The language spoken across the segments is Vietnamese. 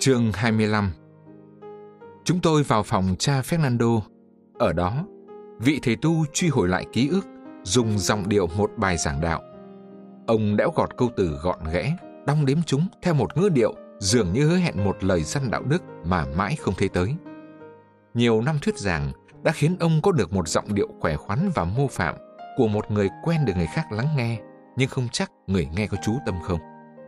Chương 25. Chúng tôi vào phòng cha Fernando. Ở đó, vị thầy tu truy hồi lại ký ức, dùng giọng điệu một bài giảng đạo. Ông đẽo gọt câu từ gọn ghẽ, đong đếm chúng theo một ngữ điệu dường như hứa hẹn một lời răn đạo đức mà mãi không thấy tới. Nhiều năm thuyết giảng đã khiến ông có được một giọng điệu khỏe khoắn và mô phạm của một người quen được người khác lắng nghe, nhưng không chắc người nghe có chú tâm không.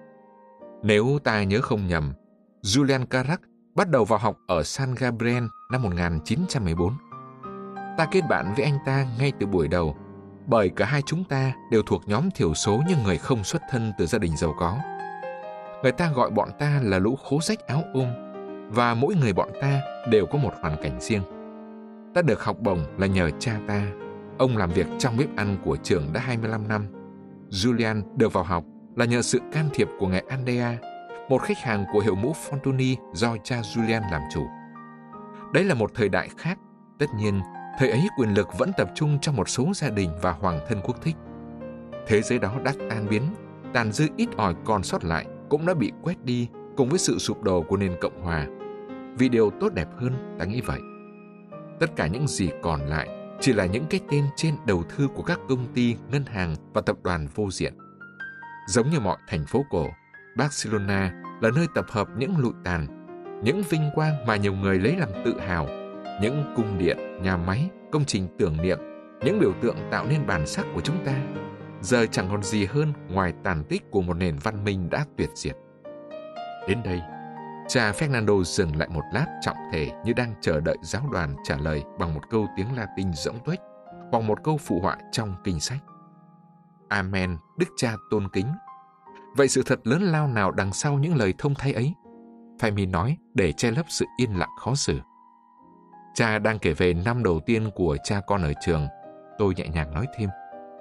Nếu ta nhớ không nhầm, Julian Carac bắt đầu vào học ở San Gabriel năm 1914. Ta kết bạn với anh ta ngay từ buổi đầu, bởi cả hai chúng ta đều thuộc nhóm thiểu số những người không xuất thân từ gia đình giàu có. Người ta gọi bọn ta là lũ khố rách áo ôm, và mỗi người bọn ta đều có một hoàn cảnh riêng. Ta được học bổng là nhờ cha ta. Ông làm việc trong bếp ăn của trường đã 25 năm. Julian được vào học là nhờ sự can thiệp của ngài Andrea, một khách hàng của hiệu mũ Fortuny do cha Julian làm chủ. Đấy là một thời đại khác. Tất nhiên, thời ấy quyền lực vẫn tập trung trong một số gia đình và hoàng thân quốc thích. Thế giới đó đã tan biến, tàn dư ít ỏi còn sót lại cũng đã bị quét đi cùng với sự sụp đổ của nền Cộng hòa. Vì điều tốt đẹp hơn, ta nghĩ vậy. Tất cả những gì còn lại chỉ là những cái tên trên đầu thư của các công ty, ngân hàng và tập đoàn vô diện. Giống như mọi thành phố cổ, Barcelona là nơi tập hợp những lụi tàn, những vinh quang mà nhiều người lấy làm tự hào, những cung điện, nhà máy, công trình tưởng niệm, những biểu tượng tạo nên bản sắc của chúng ta. Giờ chẳng còn gì hơn ngoài tàn tích của một nền văn minh đã tuyệt diệt. Đến đây, cha Fernando dừng lại một lát trọng thể như đang chờ đợi giáo đoàn trả lời bằng một câu tiếng Latin rỗng tuếch hoặc một câu phụ họa trong kinh sách. Amen, Đức Cha tôn kính. Vậy sự thật lớn lao nào đằng sau những lời thông thay ấy? Fermin nói để che lấp sự yên lặng khó xử. Cha đang kể về năm đầu tiên của cha con ở trường. Tôi nhẹ nhàng nói thêm.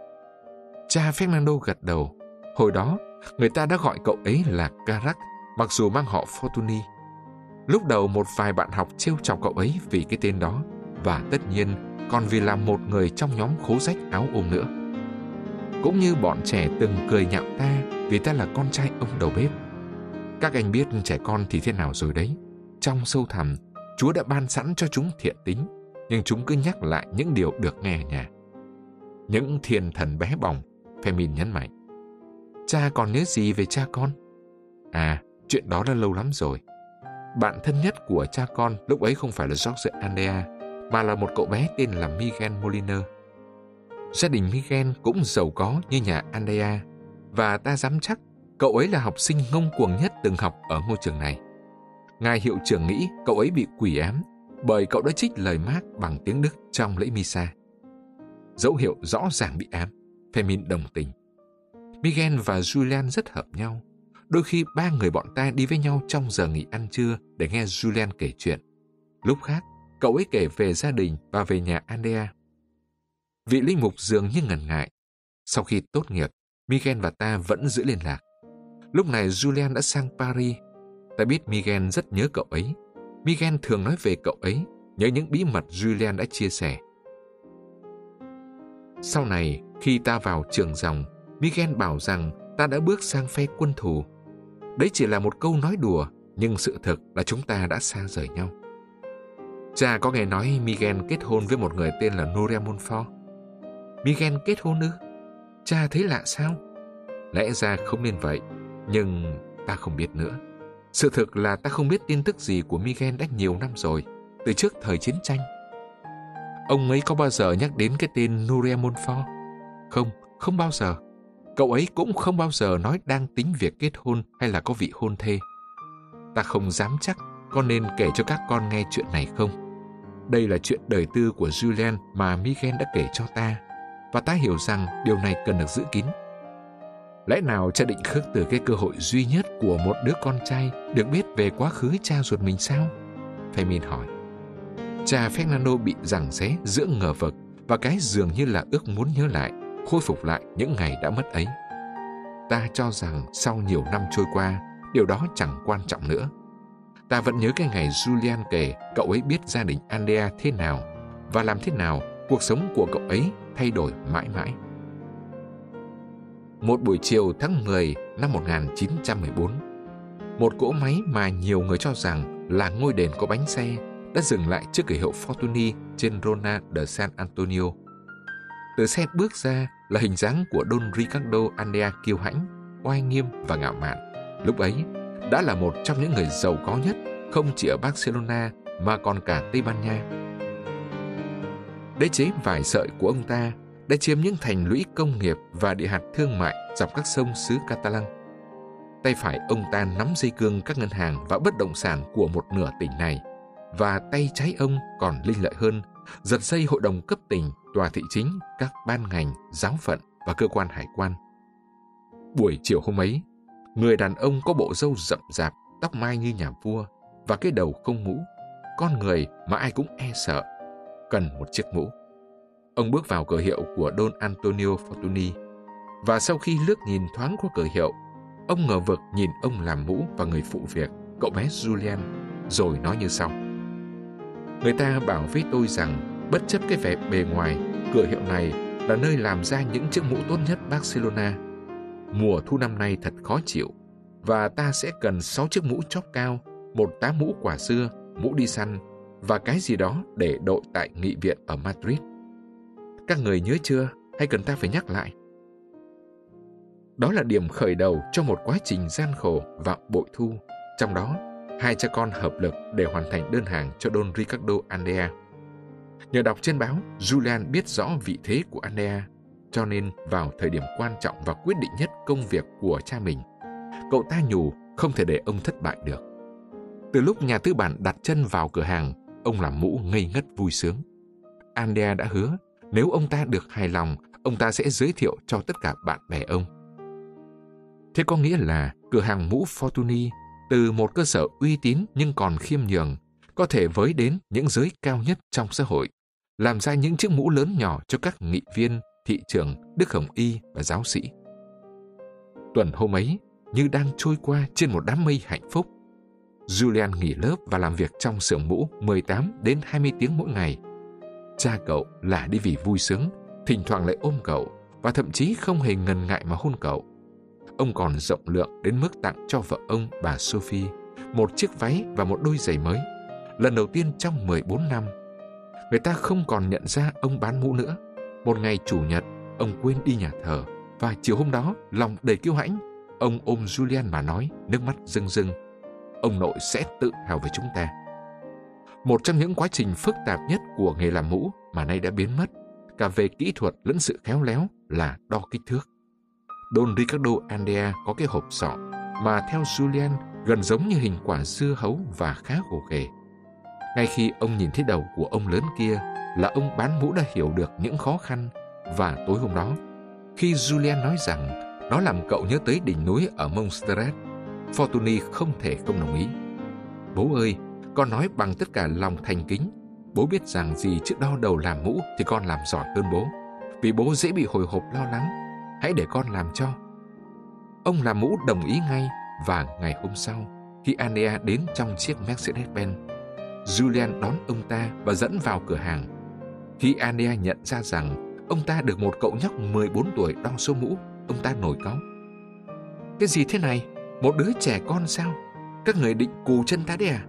Cha Fernando gật đầu. Hồi đó, người ta đã gọi cậu ấy là Carac, mặc dù mang họ Fortuny. Lúc đầu một vài bạn học trêu chọc cậu ấy vì cái tên đó, và tất nhiên còn vì là một người trong nhóm khố rách áo ôm nữa. Cũng như bọn trẻ từng cười nhạo ta vì ta là con trai ông đầu bếp. Các anh biết trẻ con thì thế nào rồi đấy. Trong sâu thẳm, Chúa đã ban sẵn cho chúng thiện tính, nhưng chúng cứ nhắc lại những điều được nghe ở nhà. Những thiên thần bé bỏng, Fermin nhấn mạnh. Cha còn nhớ gì về cha con? À, chuyện đó đã lâu lắm rồi. Bạn thân nhất của cha con lúc ấy không phải là George Andrea, mà là một cậu bé tên là Miguel Moliner. Gia đình Miguel cũng giàu có như nhà Andrea, và ta dám chắc cậu ấy là học sinh ngông cuồng nhất từng học ở ngôi trường này. Ngài hiệu trưởng nghĩ cậu ấy bị quỷ ám bởi cậu đã trích lời Mác bằng tiếng Đức trong lễ Misa. Dấu hiệu rõ ràng bị ám, Fermin đồng tình. Miguel và Julian rất hợp nhau. Đôi khi ba người bọn ta đi với nhau trong giờ nghỉ ăn trưa để nghe Julian kể chuyện. Lúc khác, cậu ấy kể về gia đình và về nhà Andrea. Vị linh mục dường như ngần ngại. Sau khi tốt nghiệp, Miguel và ta vẫn giữ liên lạc. Lúc này Julian đã sang Paris. Ta biết Miguel rất nhớ cậu ấy. Miguel thường nói về cậu ấy, nhớ những bí mật Julian đã chia sẻ. Sau này, khi ta vào trường dòng, Miguel bảo rằng ta đã bước sang phe quân thù. Đấy chỉ là một câu nói đùa, nhưng sự thực là chúng ta đã xa rời nhau. Cha có nghe nói Miguel kết hôn với một người tên là Nuria Monfort. Miguel kết hôn ư? Cha thấy lạ sao? Lẽ ra không nên vậy, nhưng ta không biết nữa. Sự thực là ta không biết tin tức gì của Miguel đã nhiều năm rồi, từ trước thời chiến tranh. Ông ấy có bao giờ nhắc đến cái tên Nuria Monfort? Không, không bao giờ. Cậu ấy cũng không bao giờ nói đang tính việc kết hôn hay là có vị hôn thê. Ta không dám chắc có nên kể cho các con nghe chuyện này không. Đây là chuyện đời tư của Julian mà Miguel đã kể cho ta, và ta hiểu rằng điều này cần được giữ kín. Lẽ nào cha định khước từ cái cơ hội duy nhất của một đứa con trai được biết về quá khứ cha ruột mình sao? Fermin hỏi. Cha Fernando bị giằng xé giữa ngờ vực và cái dường như là ước muốn nhớ lại, khôi phục lại những ngày đã mất ấy. Ta cho rằng sau nhiều năm trôi qua, điều đó chẳng quan trọng nữa. Ta vẫn nhớ cái ngày Julian kể cậu ấy biết gia đình Andrea thế nào và làm thế nào cuộc sống của cậu ấy thay đổi mãi mãi. Một buổi chiều tháng 10 năm 1914, một cỗ máy mà nhiều người cho rằng là ngôi đền có bánh xe đã dừng lại trước cửa hiệu Fortuny trên Rona de San Antonio. Từ xe bước ra là hình dáng của Don Ricardo Andea kiêu hãnh, oai nghiêm và ngạo mạn. Lúc ấy đã là một trong những người giàu có nhất không chỉ ở Barcelona mà còn cả Tây Ban Nha. Đế chế vải sợi của ông ta đã chiếm những thành lũy công nghiệp và địa hạt thương mại dọc các sông xứ Catalan. Tay phải ông ta nắm dây cương các ngân hàng và bất động sản của một nửa tỉnh này, và tay trái ông còn linh lợi hơn, giật dây hội đồng cấp tỉnh, tòa thị chính, các ban ngành, giáo phận và cơ quan hải quan. Buổi chiều hôm ấy, người đàn ông có bộ râu rậm rạp, tóc mai như nhà vua và cái đầu không mũ, con người mà ai cũng e sợ, cần một chiếc mũ. Ông bước vào cửa hiệu của Don Antonio Fortuny, và sau khi liếc nhìn thoáng qua cửa hiệu, ông ngờ vực nhìn ông làm mũ và người phụ việc, cậu bé Julian, rồi nói như sau: người ta bảo với tôi rằng bất chấp cái vẻ bề ngoài, cửa hiệu này là nơi làm ra những chiếc mũ tốt nhất Barcelona. Mùa thu năm nay thật khó chịu, và ta sẽ cần 6 chiếc mũ chóp cao, một tá mũ quả dưa, mũ đi săn và cái gì đó để đội tại nghị viện ở Madrid. Các người nhớ chưa, hay cần ta phải nhắc lại? Đó là điểm khởi đầu cho một quá trình gian khổ và bội thu. Trong đó, hai cha con hợp lực để hoàn thành đơn hàng cho Don Ricardo Andea. Nhờ đọc trên báo, Julian biết rõ vị thế của Andea, cho nên vào thời điểm quan trọng và quyết định nhất công việc của cha mình, cậu ta nhủ không thể để ông thất bại được. Từ lúc nhà tư bản đặt chân vào cửa hàng, ông làm mũ ngây ngất vui sướng. Andea đã hứa nếu ông ta được hài lòng, ông ta sẽ giới thiệu cho tất cả bạn bè ông. Thế có nghĩa là cửa hàng mũ Fortuny, từ một cơ sở uy tín nhưng còn khiêm nhường, có thể với đến những giới cao nhất trong xã hội, làm ra những chiếc mũ lớn nhỏ cho các nghị viên, thị trưởng, đức hồng y và giáo sĩ. Tuần hôm ấy như đang trôi qua trên một đám mây hạnh phúc. Julian nghỉ lớp và làm việc trong xưởng mũ 18 đến 20 tiếng mỗi ngày. Cha cậu là đi vì vui sướng, thỉnh thoảng lại ôm cậu và thậm chí không hề ngần ngại mà hôn cậu. Ông còn rộng lượng đến mức tặng cho vợ ông, bà Sophie, một chiếc váy và một đôi giày mới, lần đầu tiên trong 14 năm. Người ta không còn nhận ra ông bán mũ nữa. Một ngày chủ nhật, ông quên đi nhà thờ, và chiều hôm đó, lòng đầy kiêu hãnh, ông ôm Julian mà nói, nước mắt rưng rưng: ông nội sẽ tự hào về chúng ta. Một trong những quá trình phức tạp nhất của nghề làm mũ mà nay đã biến mất, cả về kỹ thuật lẫn sự khéo léo, là đo kích thước. Don Ricardo Andea có cái hộp sọ mà theo Julian gần giống như hình quả dưa hấu và khá gồ ghề. Ngay khi ông nhìn thấy đầu của ông lớn kia là ông bán mũ đã hiểu được những khó khăn, và tối hôm đó, khi Julian nói rằng nó làm cậu nhớ tới đỉnh núi ở Montserrat, Fortuny không thể không đồng ý. Bố ơi, con nói bằng tất cả lòng thành kính. Bố biết rằng gì trước đo đầu làm mũ thì con làm giỏi hơn bố, vì bố dễ bị hồi hộp lo lắng. Hãy để con làm cho. Ông làm mũ đồng ý ngay, và ngày hôm sau, khi Andea đến trong chiếc Mercedes-Benz, Julian đón ông ta và dẫn vào cửa hàng. Khi Andea nhận ra rằng ông ta được một cậu nhóc 14 tuổi đo số mũ, ông ta nổi cáu: cái gì thế này? Một đứa trẻ con sao? Các người định cù chân ta đấy à?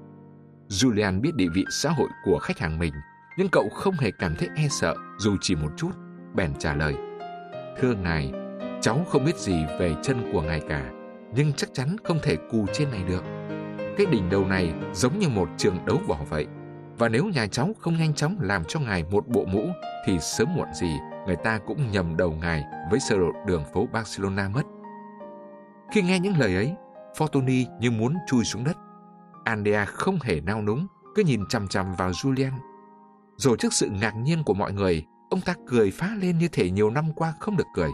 Julian biết địa vị xã hội của khách hàng mình, nhưng cậu không hề cảm thấy e sợ dù chỉ một chút, bèn trả lời: thưa ngài, cháu không biết gì về chân của ngài cả, nhưng chắc chắn không thể cù trên này được. Cái đỉnh đầu này giống như một trường đấu võ vậy, và nếu nhà cháu không nhanh chóng làm cho ngài một bộ mũ thì sớm muộn gì người ta cũng nhầm đầu ngài với sơ đồ đường phố Barcelona mất. Khi nghe những lời ấy, Fortuny như muốn chui xuống đất. Andea không hề nao núng, cứ nhìn chằm chằm vào Julian. Rồi trước sự ngạc nhiên của mọi người, ông ta cười phá lên như thể nhiều năm qua không được cười.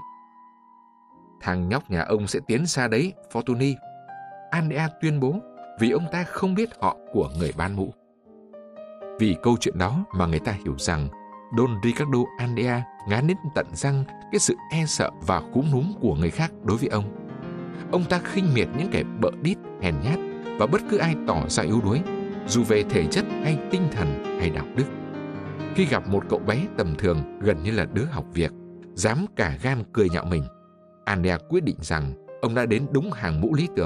Thằng nhóc nhà ông sẽ tiến xa đấy, Fortuny, Andea tuyên bố, vì ông ta không biết họ của người bán mũ. Vì câu chuyện đó mà người ta hiểu rằng Don Ricardo Andea ngán đến tận răng cái sự e sợ và cúm núm của người khác đối với ông. Ông ta khinh miệt những kẻ bợ đít, hèn nhát và bất cứ ai tỏ ra yếu đuối, dù về thể chất hay tinh thần hay đạo đức. Khi gặp một cậu bé tầm thường gần như là đứa học việc, dám cả gan cười nhạo mình, Andea quyết định rằng ông đã đến đúng hàng mũ lý tưởng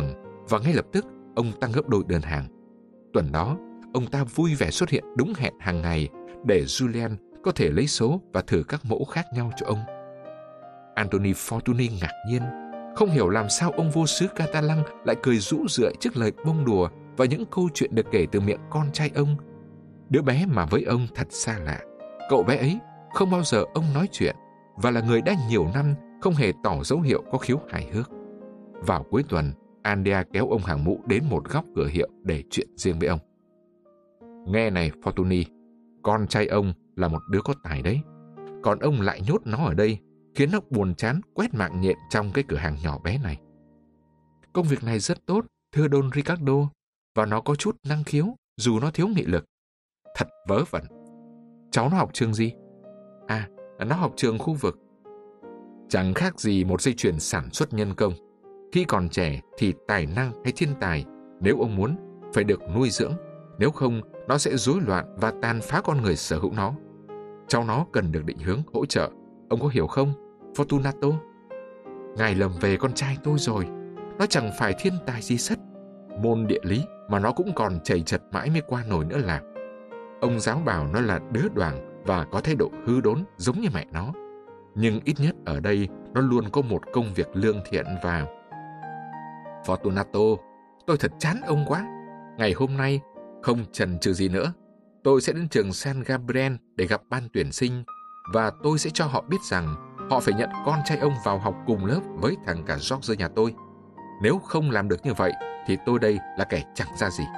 và ngay lập tức ông tăng gấp đôi đơn hàng. Tuần đó, ông ta vui vẻ xuất hiện đúng hẹn hàng ngày để Julian có thể lấy số và thử các mẫu khác nhau cho ông. Anthony Fortuny ngạc nhiên, không hiểu làm sao ông vua xứ Catalan lại cười rũ rượi trước lời bông đùa và những câu chuyện được kể từ miệng con trai ông. Đứa bé mà với ông thật xa lạ. Cậu bé ấy không bao giờ ông nói chuyện và là người đã nhiều năm không hề tỏ dấu hiệu có khiếu hài hước. Vào cuối tuần, Andrea kéo ông hàng mũ đến một góc cửa hiệu để chuyện riêng với ông. Nghe này Fortuny, con trai ông là một đứa có tài đấy. Còn ông lại nhốt nó ở đây, khiến nó buồn chán quét mạng nhện trong cái cửa hàng nhỏ bé này. Công việc này rất tốt, thưa Don Ricardo, và nó có chút năng khiếu, dù nó thiếu nghị lực. Thật vớ vẩn. Cháu nó học trường gì? À, nó học trường khu vực. Chẳng khác gì một dây chuyền sản xuất nhân công. Khi còn trẻ thì tài năng hay thiên tài, nếu ông muốn, phải được nuôi dưỡng. Nếu không, nó sẽ rối loạn và tàn phá con người sở hữu nó. Cháu nó cần được định hướng, hỗ trợ. Ông có hiểu không, Fortunato? Ngài lầm về con trai tôi rồi. Nó chẳng phải thiên tài gì sất. Môn địa lý mà nó cũng còn chầy chật mãi mới qua nổi nữa là. Ông giáo bảo nó là đứa đoảng và có thái độ hư đốn giống như mẹ nó. Nhưng ít nhất ở đây nó luôn có một công việc lương thiện và... Fortunato, tôi thật chán ông quá. Ngày hôm nay, không chần chừ gì nữa, tôi sẽ đến trường San Gabriel để gặp ban tuyển sinh và tôi sẽ cho họ biết rằng họ phải nhận con trai ông vào học cùng lớp với thằng cả George nhà tôi. Nếu không làm được như vậy thì tôi đây là kẻ chẳng ra gì.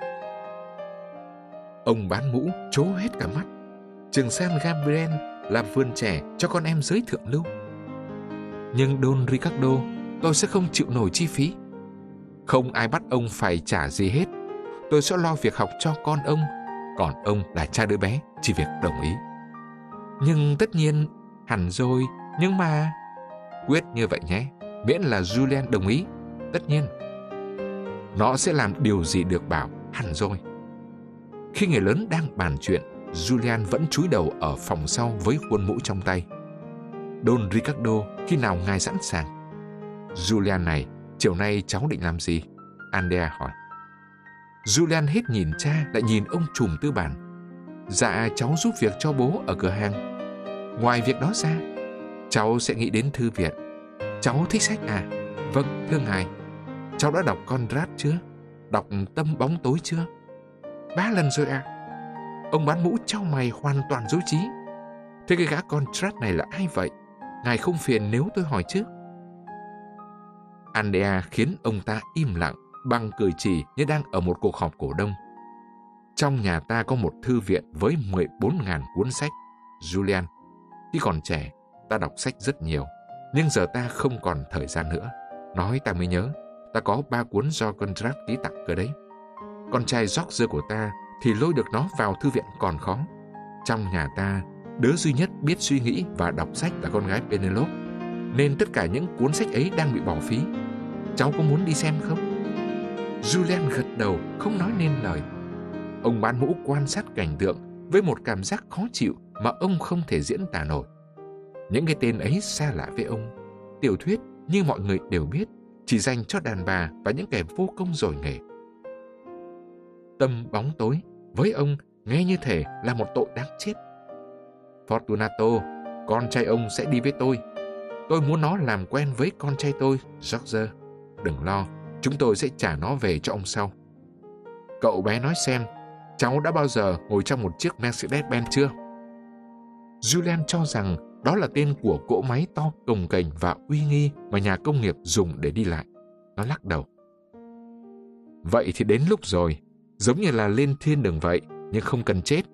Ông bán mũ trố hết cả mắt. Trường San Gabriel là vườn trẻ cho con em giới thượng lưu. Nhưng Don Ricardo, tôi sẽ không chịu nổi chi phí. Không ai bắt ông phải trả gì hết. Tôi sẽ lo việc học cho con ông, còn ông là cha đứa bé, chỉ việc đồng ý. Nhưng tất nhiên, hẳn rồi, nhưng mà... Quyết như vậy nhé, miễn là Julian đồng ý, tất nhiên. Nó sẽ làm điều gì được bảo, hẳn rồi. Khi người lớn đang bàn chuyện, Julian vẫn chúi đầu ở phòng sau với khuôn mũ trong tay. Don Ricardo, khi nào ngài sẵn sàng? Julian này, chiều nay cháu định làm gì? Andrea hỏi. Julian hết nhìn cha lại nhìn ông trùm tư bản. Dạ, cháu giúp việc cho bố ở cửa hàng. Ngoài việc đó ra, cháu sẽ nghĩ đến thư viện. Cháu thích sách à? Vâng, thưa ngài. Cháu đã đọc Conrad chưa? Đọc Tâm bóng tối chưa? 3 lần rồi à? Ông bán mũ chau mày hoàn toàn dối trí. Thế cái gã Conrad này là ai vậy? Ngài không phiền nếu tôi hỏi trước? Andrea khiến ông ta im lặng bằng cử chỉ như đang ở một cuộc họp cổ đông. Trong nhà ta có một thư viện với 14.000 cuốn sách. Julian, khi còn trẻ, ta đọc sách rất nhiều, nhưng giờ ta không còn thời gian nữa. Nói ta mới nhớ, ta có 3 cuốn do Conrad ký tặng cơ đấy. Con trai George của ta thì lôi được nó vào thư viện còn khó. Trong nhà ta, đứa duy nhất biết suy nghĩ và đọc sách là con gái Penelope, nên tất cả những cuốn sách ấy đang bị bỏ phí. Cháu có muốn đi xem không? Julian gật đầu, không nói nên lời. Ông bán mũ quan sát cảnh tượng với một cảm giác khó chịu mà ông không thể diễn tả nổi. Những cái tên ấy xa lạ với ông. Tiểu thuyết, như mọi người đều biết, chỉ dành cho đàn bà và những kẻ vô công giỏi nghề. Tâm bóng tối, với ông, nghe như thể là một tội đáng chết. Fortunato, con trai ông sẽ đi với tôi. Tôi muốn nó làm quen với con trai tôi, George. Đừng lo, chúng tôi sẽ trả nó về cho ông sau. Cậu bé nói xem, cháu đã bao giờ ngồi trong một chiếc Mercedes-Benz chưa? Julian cho rằng đó là tên của cỗ máy to cồng kềnh và uy nghi mà nhà công nghiệp dùng để đi lại. Nó lắc đầu. Vậy thì đến lúc rồi, giống như là lên thiên đường vậy, nhưng không cần chết.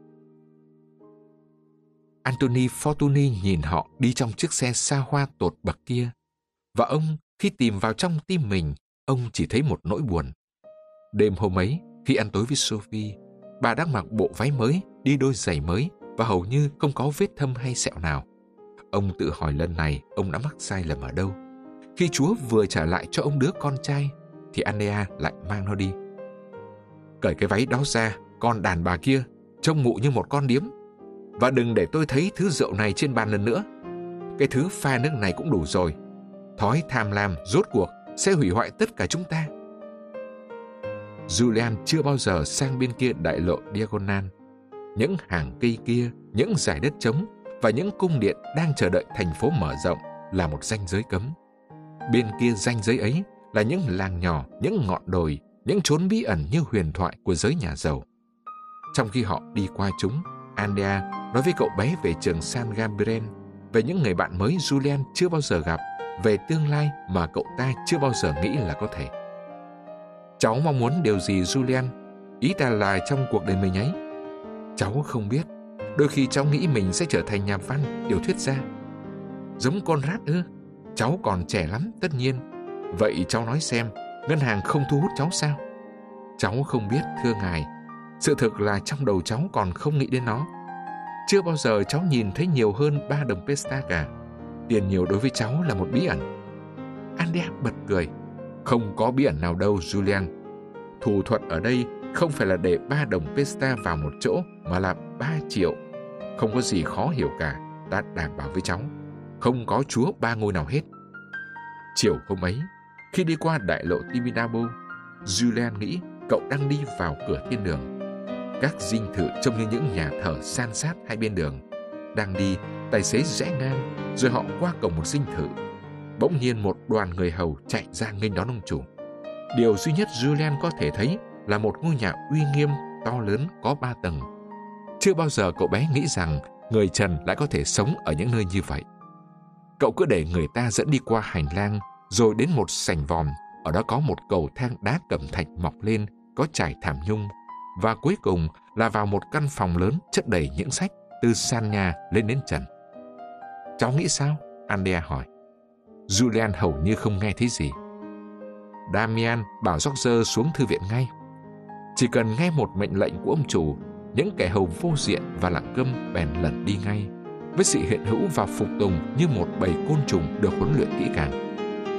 Anthony Fortuny nhìn họ đi trong chiếc xe xa hoa tột bậc kia. Và ông, khi tìm vào trong tim mình, ông chỉ thấy một nỗi buồn. Đêm hôm ấy, khi ăn tối với Sophie, bà đang mặc bộ váy mới, đi đôi giày mới và hầu như không có vết thâm hay sẹo nào. Ông tự hỏi lần này ông đã mắc sai lầm ở đâu. Khi Chúa vừa trả lại cho ông đứa con trai, thì Andrea lại mang nó đi. Cởi cái váy đó ra, con đàn bà kia, trông mụ như một con điếm. Và đừng để tôi thấy thứ rượu này trên bàn lần nữa. Cái thứ pha nước này cũng đủ rồi. Thói tham lam rốt cuộc sẽ hủy hoại tất cả chúng ta. Julian chưa bao giờ sang bên kia đại lộ Diagonal. Những hàng cây kia, những dải đất trống và những cung điện đang chờ đợi thành phố mở rộng là một ranh giới cấm. Bên kia ranh giới ấy là những làng nhỏ, những ngọn đồi, những chốn bí ẩn như huyền thoại của giới nhà giàu. Trong khi họ đi qua chúng, Andrea nói với cậu bé về trường San Gabriel, về những người bạn mới Julian chưa bao giờ gặp, về tương lai mà cậu ta chưa bao giờ nghĩ là có thể. Cháu mong muốn điều gì Julian? Ý ta là trong cuộc đời mình ấy. Cháu không biết. Đôi khi cháu nghĩ mình sẽ trở thành nhà văn, tiểu thuyết gia. Giống Conrad ư? Cháu còn trẻ lắm, tất nhiên. Vậy cháu nói xem, ngân hàng không thu hút cháu sao? Cháu không biết, thưa ngài. Sự thực là trong đầu cháu còn không nghĩ đến nó. Chưa bao giờ cháu nhìn thấy nhiều hơn 3 đồng pesta cả. Tiền nhiều đối với cháu là một bí ẩn. Andrea bật cười. Không có bí ẩn nào đâu, Julian. Thủ thuật ở đây không phải là để 3 đồng pesta vào một chỗ, mà là 3 triệu. Không có gì khó hiểu cả, ta đảm bảo với cháu. Không có chúa 3 ngôi nào hết. Chiều hôm ấy, khi đi qua đại lộ Tibidabo, Julian nghĩ cậu đang đi vào cửa thiên đường. Các dinh thự trông như những nhà thờ san sát hai bên đường. Đang đi, tài xế rẽ ngang, rồi họ qua cổng một dinh thự. Bỗng nhiên một đoàn người hầu chạy ra nghênh đón ông chủ. Điều duy nhất Julian có thể thấy là một ngôi nhà uy nghiêm, to lớn, có 3 tầng. Chưa bao giờ cậu bé nghĩ rằng người trần lại có thể sống ở những nơi như vậy. Cậu cứ để người ta dẫn đi qua hành lang, rồi đến một sảnh vòm. Ở đó có một cầu thang đá cẩm thạch mọc lên, có trải thảm nhung. Và cuối cùng là vào một căn phòng lớn chất đầy những sách, từ sàn nhà lên đến trần. Cháu nghĩ sao? Andrea hỏi. Julian hầu như không nghe thấy gì. Damian bảo George xuống thư viện ngay. Chỉ cần nghe một mệnh lệnh của ông chủ, những kẻ hầu vô diện và lặng câm bèn lẩn đi ngay, với sự hiện hữu và phục tùng như một bầy côn trùng được huấn luyện kỹ càng.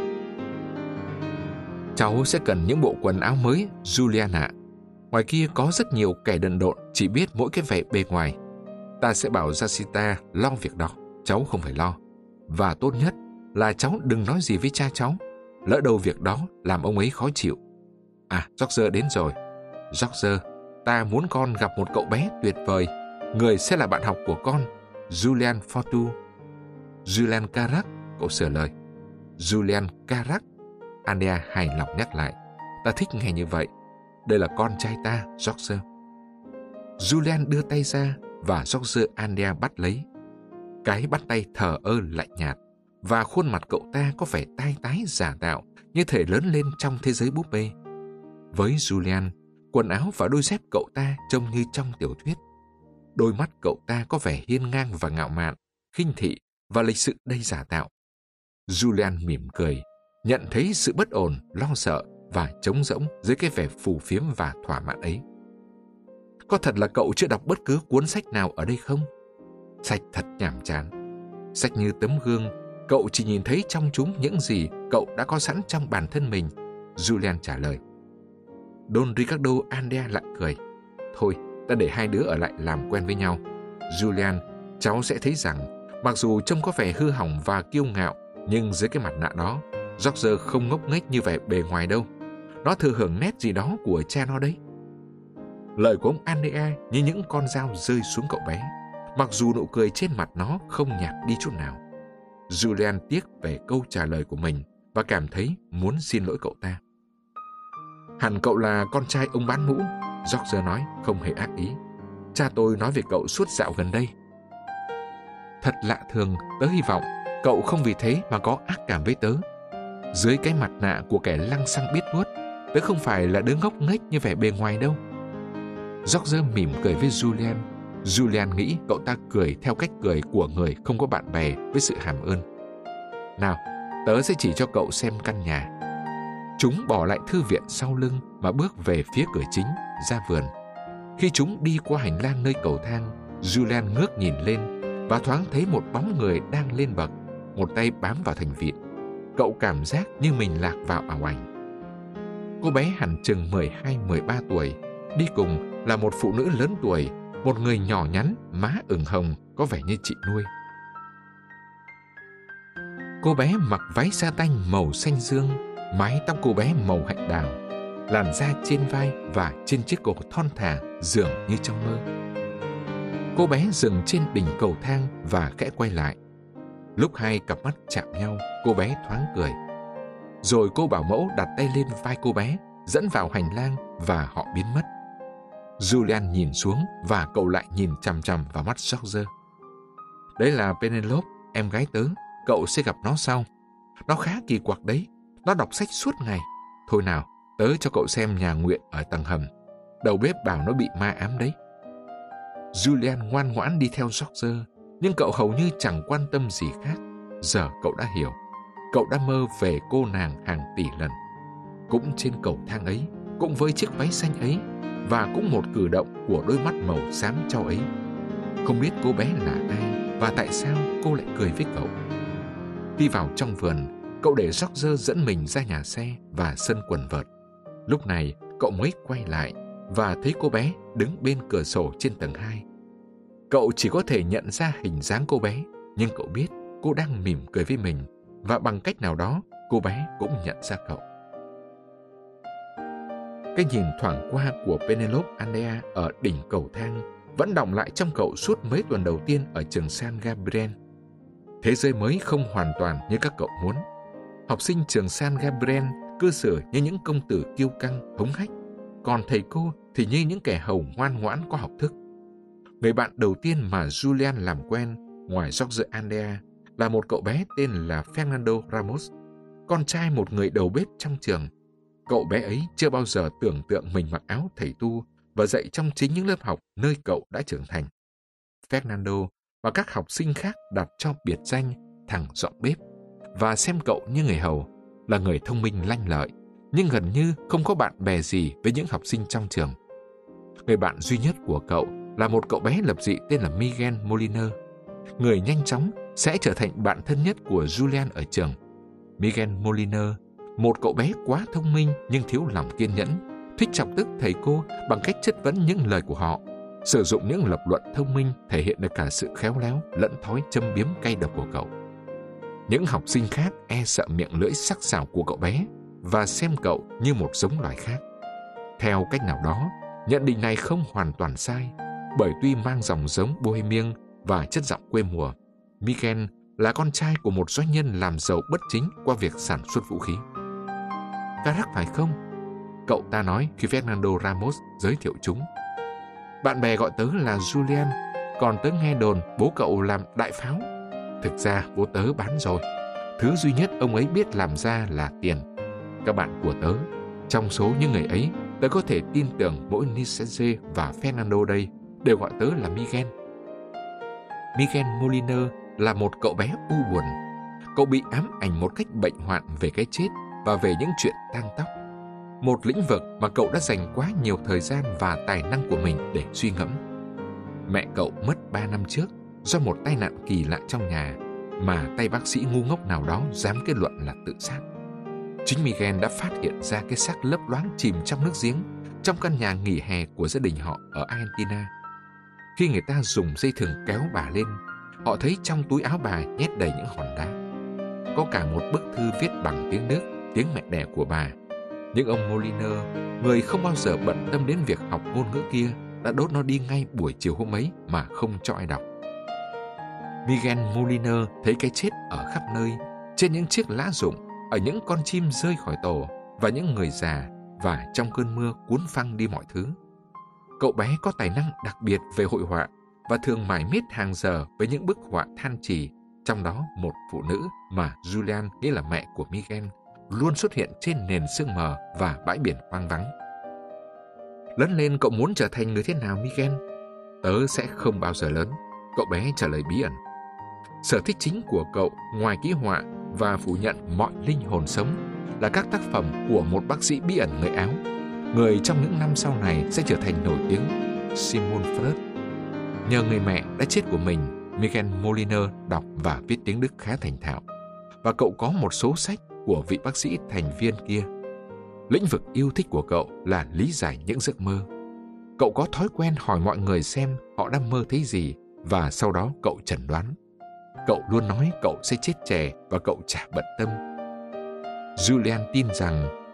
Cháu sẽ cần những bộ quần áo mới, Julian ạ. Ngoài kia có rất nhiều kẻ đần độn chỉ biết mỗi cái vẻ bề ngoài. Ta sẽ bảo Jacinta lo việc đó, cháu không phải lo. Và tốt nhất là cháu đừng nói gì với cha cháu. Lỡ đâu việc đó làm ông ấy khó chịu. À, George đến rồi. George, ta muốn con gặp một cậu bé tuyệt vời. Người sẽ là bạn học của con, Julian Fortu. Julian Carac, cậu sửa lời. Julian Carac. Andrea hài lòng nhắc lại. Ta thích nghe như vậy. Đây là con trai ta, George. Julian đưa tay ra và George Andrea bắt lấy. Cái bắt tay thờ ơ lạnh nhạt, và khuôn mặt cậu ta có vẻ tai tái giả tạo, như thể lớn lên trong thế giới búp bê. Với Julian, quần áo và đôi dép cậu ta trông như trong tiểu thuyết. Đôi mắt cậu ta có vẻ hiên ngang và ngạo mạn, khinh thị và lịch sự đầy giả tạo. Julian mỉm cười, nhận thấy sự bất ổn, lo sợ và trống rỗng dưới cái vẻ phù phiếm và thỏa mãn ấy. Có thật là cậu chưa đọc bất cứ cuốn sách nào ở đây không? Sách thật nhàm chán. Sách như tấm gương, cậu chỉ nhìn thấy trong chúng những gì cậu đã có sẵn trong bản thân mình, Julian trả lời. Don Ricardo Andrea lại cười. Thôi, ta để hai đứa ở lại làm quen với nhau. Julian, cháu sẽ thấy rằng, mặc dù trông có vẻ hư hỏng và kiêu ngạo, nhưng dưới cái mặt nạ đó, George không ngốc nghếch như vẻ bề ngoài đâu. Nó thừa hưởng nét gì đó của cha nó đấy. Lời của ông Andrea như những con dao rơi xuống cậu bé, mặc dù nụ cười trên mặt nó không nhạt đi chút nào. Julian tiếc về câu trả lời của mình và cảm thấy muốn xin lỗi cậu ta. Hẳn cậu là con trai ông bán mũ, George nói không hề ác ý. Cha tôi nói về cậu suốt dạo gần đây. Thật lạ thường, tớ hy vọng cậu không vì thế mà có ác cảm với tớ. Dưới cái mặt nạ của kẻ lăng xăng biết nuốt, tớ không phải là đứa ngốc nghếch như vẻ bề ngoài đâu. George mỉm cười với Julian. Julian nghĩ cậu ta cười theo cách cười của người không có bạn bè với sự hàm ơn. Nào, tớ sẽ chỉ cho cậu xem căn nhà. Chúng bỏ lại thư viện sau lưng mà bước về phía cửa chính, ra vườn. Khi chúng đi qua hành lang nơi cầu thang, Julian ngước nhìn lên và thoáng thấy một bóng người đang lên bậc, một tay bám vào thành vịn. Cậu cảm giác như mình lạc vào ảo ảnh. Cô bé hẳn chừng 12-13 tuổi, đi cùng là một phụ nữ lớn tuổi, một người nhỏ nhắn, má ửng hồng, có vẻ như chị nuôi. Cô bé mặc váy sa tanh màu xanh dương, mái tóc cô bé màu hạnh đào. làn da trên vai và trên chiếc cổ thon thả dường như trong mơ. Cô bé dừng trên đỉnh cầu thang và khẽ quay lại. Lúc hai cặp mắt chạm nhau, cô bé thoáng cười. Rồi cô bảo mẫu đặt tay lên vai cô bé, dẫn vào hành lang và họ biến mất. Julian nhìn xuống và cậu lại nhìn chằm chằm vào mắt George. Đấy là Penelope, em gái tớ. Cậu sẽ gặp nó sau. Nó khá kỳ quặc đấy. Nó đọc sách suốt ngày. Thôi nào, tớ cho cậu xem nhà nguyện ở tầng hầm. Đầu bếp bảo nó bị ma ám đấy. Julian ngoan ngoãn đi theo George, nhưng cậu hầu như chẳng quan tâm gì khác. Giờ cậu đã hiểu. Cậu đã mơ về cô nàng hàng tỷ lần. Cũng trên cầu thang ấy, cũng với chiếc váy xanh ấy, và cũng một cử động của đôi mắt màu xám tro ấy. Không biết cô bé là ai và tại sao cô lại cười với cậu. Đi vào trong vườn, cậu để George dẫn mình ra nhà xe và sân quần vợt. Lúc này cậu mới quay lại và thấy cô bé đứng bên cửa sổ trên tầng 2. Cậu chỉ có thể nhận ra hình dáng cô bé, nhưng cậu biết cô đang mỉm cười với mình, và bằng cách nào đó cô bé cũng nhận ra cậu. Cái nhìn thoảng qua của Penelope Andrea ở đỉnh cầu thang vẫn đọng lại trong cậu suốt mấy tuần đầu tiên ở trường San Gabriel. Thế giới mới không hoàn toàn như các cậu muốn. Học sinh trường San Gabriel cư xử như những công tử kiêu căng, hống hách, còn thầy cô thì như những kẻ hầu ngoan ngoãn có học thức. Người bạn đầu tiên mà Julian làm quen ngoài George Andrea là một cậu bé tên là Fernando Ramos, con trai một người đầu bếp trong trường. Cậu bé ấy chưa bao giờ tưởng tượng mình mặc áo thầy tu và dạy trong chính những lớp học nơi cậu đã trưởng thành. Fernando và các học sinh khác đặt cho biệt danh thằng dọn bếp và xem cậu như người hầu, là người thông minh lanh lợi, nhưng gần như không có bạn bè gì với những học sinh trong trường. Người bạn duy nhất của cậu là một cậu bé lập dị tên là Miguel Moliner, người nhanh chóng sẽ trở thành bạn thân nhất của Julian ở trường. Miguel Moliner, một cậu bé quá thông minh nhưng thiếu lòng kiên nhẫn, thích chọc tức thầy cô bằng cách chất vấn những lời của họ, sử dụng những lập luận thông minh thể hiện được cả sự khéo léo lẫn thói châm biếm cay độc của cậu. Những học sinh khác e sợ miệng lưỡi sắc sảo của cậu bé và xem cậu như một giống loài khác. Theo cách nào đó, nhận định này không hoàn toàn sai, bởi tuy mang dòng giống Bohemian và chất giọng quê mùa, Miguel là con trai của một doanh nhân làm giàu bất chính qua việc sản xuất vũ khí. Carac phải không? Cậu ta nói khi Fernando Ramos giới thiệu chúng. Bạn bè gọi tớ là Julian, còn tớ nghe đồn bố cậu làm đại pháo. Thực ra bố tớ bán rồi. Thứ duy nhất ông ấy biết làm ra là tiền. Các bạn của tớ, trong số những người ấy, tớ có thể tin tưởng mỗi Nicese và Fernando đây đều gọi tớ là Miguel. Miguel Moliner là một cậu bé u buồn. Cậu bị ám ảnh một cách bệnh hoạn về cái chết và về những chuyện tang tóc. Một lĩnh vực mà cậu đã dành quá nhiều thời gian và tài năng của mình để suy ngẫm. Mẹ cậu mất 3 năm trước do một tai nạn kỳ lạ trong nhà mà tay bác sĩ ngu ngốc nào đó dám kết luận là tự sát. Chính Miguel đã phát hiện ra cái xác lấp loáng chìm trong nước giếng trong căn nhà nghỉ hè của gia đình họ ở Argentina. Khi người ta dùng dây thừng kéo bà lên, họ thấy trong túi áo bà nhét đầy những hòn đá. Có cả một bức thư viết bằng tiếng nước, tiếng mẹ đẻ của bà. Nhưng ông Moliner, người không bao giờ bận tâm đến việc học ngôn ngữ kia, đã đốt nó đi ngay buổi chiều hôm ấy mà không cho ai đọc. Miguel Moliner thấy cái chết ở khắp nơi, trên những chiếc lá rụng, ở những con chim rơi khỏi tổ và những người già, và trong cơn mưa cuốn phăng đi mọi thứ. Cậu bé có tài năng đặc biệt về hội họa và thường mải miết hàng giờ với những bức họa than trì, trong đó một phụ nữ mà Julian nghĩa là mẹ của Miguel luôn xuất hiện trên nền sương mờ và bãi biển hoang vắng. Lớn lên cậu muốn trở thành người thế nào, Miguel? Tớ sẽ không bao giờ lớn, cậu bé trả lời bí ẩn. Sở thích chính của cậu ngoài ký họa và phủ nhận mọi linh hồn sống là các tác phẩm của một bác sĩ bí ẩn người Áo, người trong những năm sau này sẽ trở thành nổi tiếng, Simon Freud. Nhờ người mẹ đã chết của mình, Miguel Moliner đọc và viết tiếng Đức khá thành thạo, và cậu có một số sách của vị bác sĩ thành viên kia. Lĩnh vực yêu thích của cậu là lý giải những giấc mơ. Cậu có thói quen hỏi mọi người xem họ đang mơ thấy gì, và sau đó cậu chẩn đoán. Cậu luôn nói cậu sẽ chết trẻ và cậu chả bận tâm. Julian tin rằng